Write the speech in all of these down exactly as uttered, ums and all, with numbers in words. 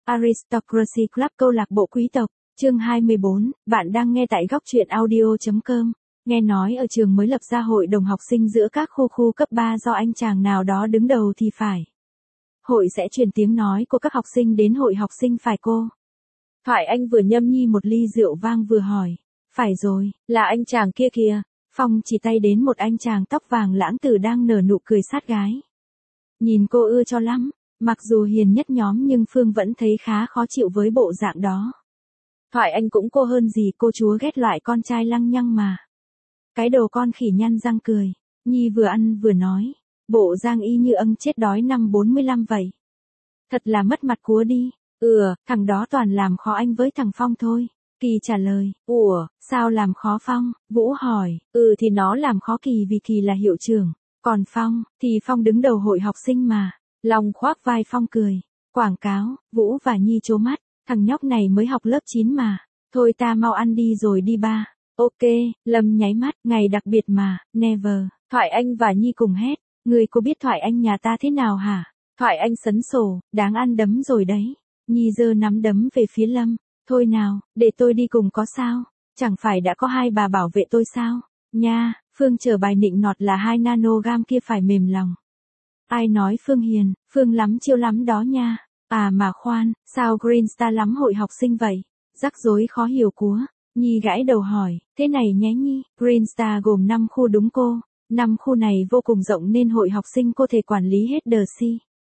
Aristocracy Club câu lạc bộ quý tộc, chương hai mươi bốn, bạn đang nghe tại góc truyện audio.com. Nghe nói ở trường mới lập ra hội đồng học sinh giữa các khu khu cấp ba do anh chàng nào đó đứng đầu thì phải. Hội sẽ truyền tiếng nói của các học sinh đến hội học sinh phải cô. Thoại Anh vừa nhâm nhi một ly rượu vang vừa hỏi. Phải rồi, là anh chàng kia kìa. Phong chỉ tay đến một anh chàng tóc vàng lãng tử đang nở nụ cười sát gái. Nhìn cô ưa cho lắm, mặc dù hiền nhất nhóm nhưng Phương vẫn thấy khá khó chịu với bộ dạng đó. Thoại Anh cũng cô hơn gì cô chúa ghét loại con trai lăng nhăng mà. Cái đồ con khỉ nhăn răng cười, Nhi vừa ăn vừa nói, bộ Giang y như âng chết đói năm bốn mươi lăm vậy. Thật là mất mặt cúa đi, ừ, thằng đó toàn làm khó anh với thằng Phong thôi. Kỳ trả lời, ủa, sao làm khó Phong? Vũ hỏi, ừ thì nó làm khó Kỳ vì Kỳ là hiệu trưởng, còn Phong, thì Phong đứng đầu hội học sinh mà. Long khoác vai Phong cười, quảng cáo, Vũ và Nhi trố mắt, thằng nhóc này mới học lớp chín mà, thôi ta mau ăn đi rồi đi ba. Ok, Lâm nháy mắt, ngày đặc biệt mà, never. Thoại Anh và Nhi cùng hét, người có biết Thoại Anh nhà ta thế nào hả? Thoại Anh sấn sổ, đáng ăn đấm rồi đấy. Nhi giơ nắm đấm về phía Lâm. Thôi nào, để tôi đi cùng có sao? Chẳng phải đã có hai bà bảo vệ tôi sao? Nha, Phương chờ bài nịnh nọt là hai nanogam kia phải mềm lòng. Ai nói Phương hiền, Phương lắm chiêu lắm đó nha. À mà khoan, sao Green Star lắm hội học sinh vậy? Rắc rối khó hiểu cúa. Nhi gãi đầu hỏi, thế này nhé Nhi, Green Star gồm năm khu đúng cô. năm khu này vô cùng rộng nên hội học sinh cô thể quản lý hết đờ si.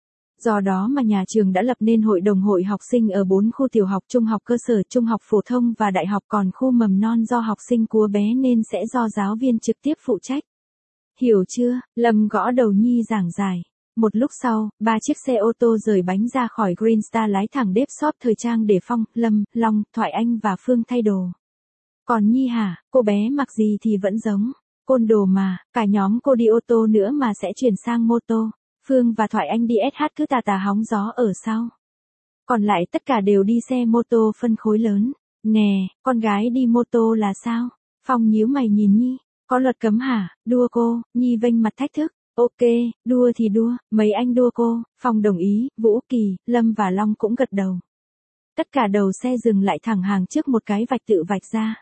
Do đó mà nhà trường đã lập nên hội đồng hội học sinh ở bốn khu tiểu học, trung học cơ sở, trung học phổ thông và đại học, còn khu mầm non do học sinh cúa bé nên sẽ do giáo viên trực tiếp phụ trách. Hiểu chưa? Lâm gõ đầu Nhi giảng giải. Một lúc sau, ba chiếc xe ô tô rời bánh ra khỏi Green Star lái thẳng đến shop thời trang để Phong, Lâm, Long, Thoại Anh và Phương thay đồ. Còn Nhi hả, cô bé mặc gì thì vẫn giống. Côn đồ mà, cả nhóm cô đi ô tô nữa mà sẽ chuyển sang mô tô. Phương và Thoại Anh đi ét hát cứ tà tà hóng gió ở sau. Còn lại tất cả đều đi xe mô tô phân khối lớn. Nè, con gái đi mô tô là sao? Phong nhíu mày nhìn Nhi. Có luật cấm hả? Đua cô, Nhi vênh mặt thách thức. Ok, đua thì đua, mấy anh đua cô. Phong đồng ý, Vũ, Kỳ, Lâm và Long cũng gật đầu. Tất cả đầu xe dừng lại thẳng hàng trước một cái vạch tự vạch ra.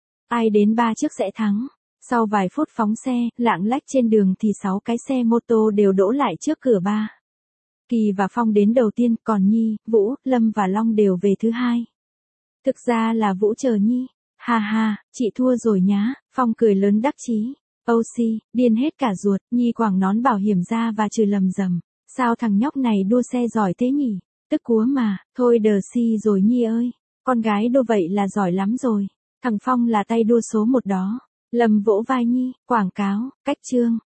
Ai đến ba chiếc sẽ thắng. Sau vài phút phóng xe, lạng lách trên đường thì sáu cái xe mô tô đều đỗ lại trước cửa ba. Kỳ và Phong đến đầu tiên, còn Nhi, Vũ, Lâm và Long đều về thứ hai. Thực ra là Vũ chờ Nhi. Ha ha, chị thua rồi nhá, Phong cười lớn đắc chí. Âu xi, điên hết cả ruột, Nhi quàng nón bảo hiểm ra và chửi lầm rầm. Sao thằng nhóc này đua xe giỏi thế nhỉ? Tức cúa mà, thôi đờ si rồi Nhi ơi. Con gái đua vậy là giỏi lắm rồi. Thằng Phong là tay đua số một đó. Lâm vỗ vai Nhi, quảng cáo, cách chương.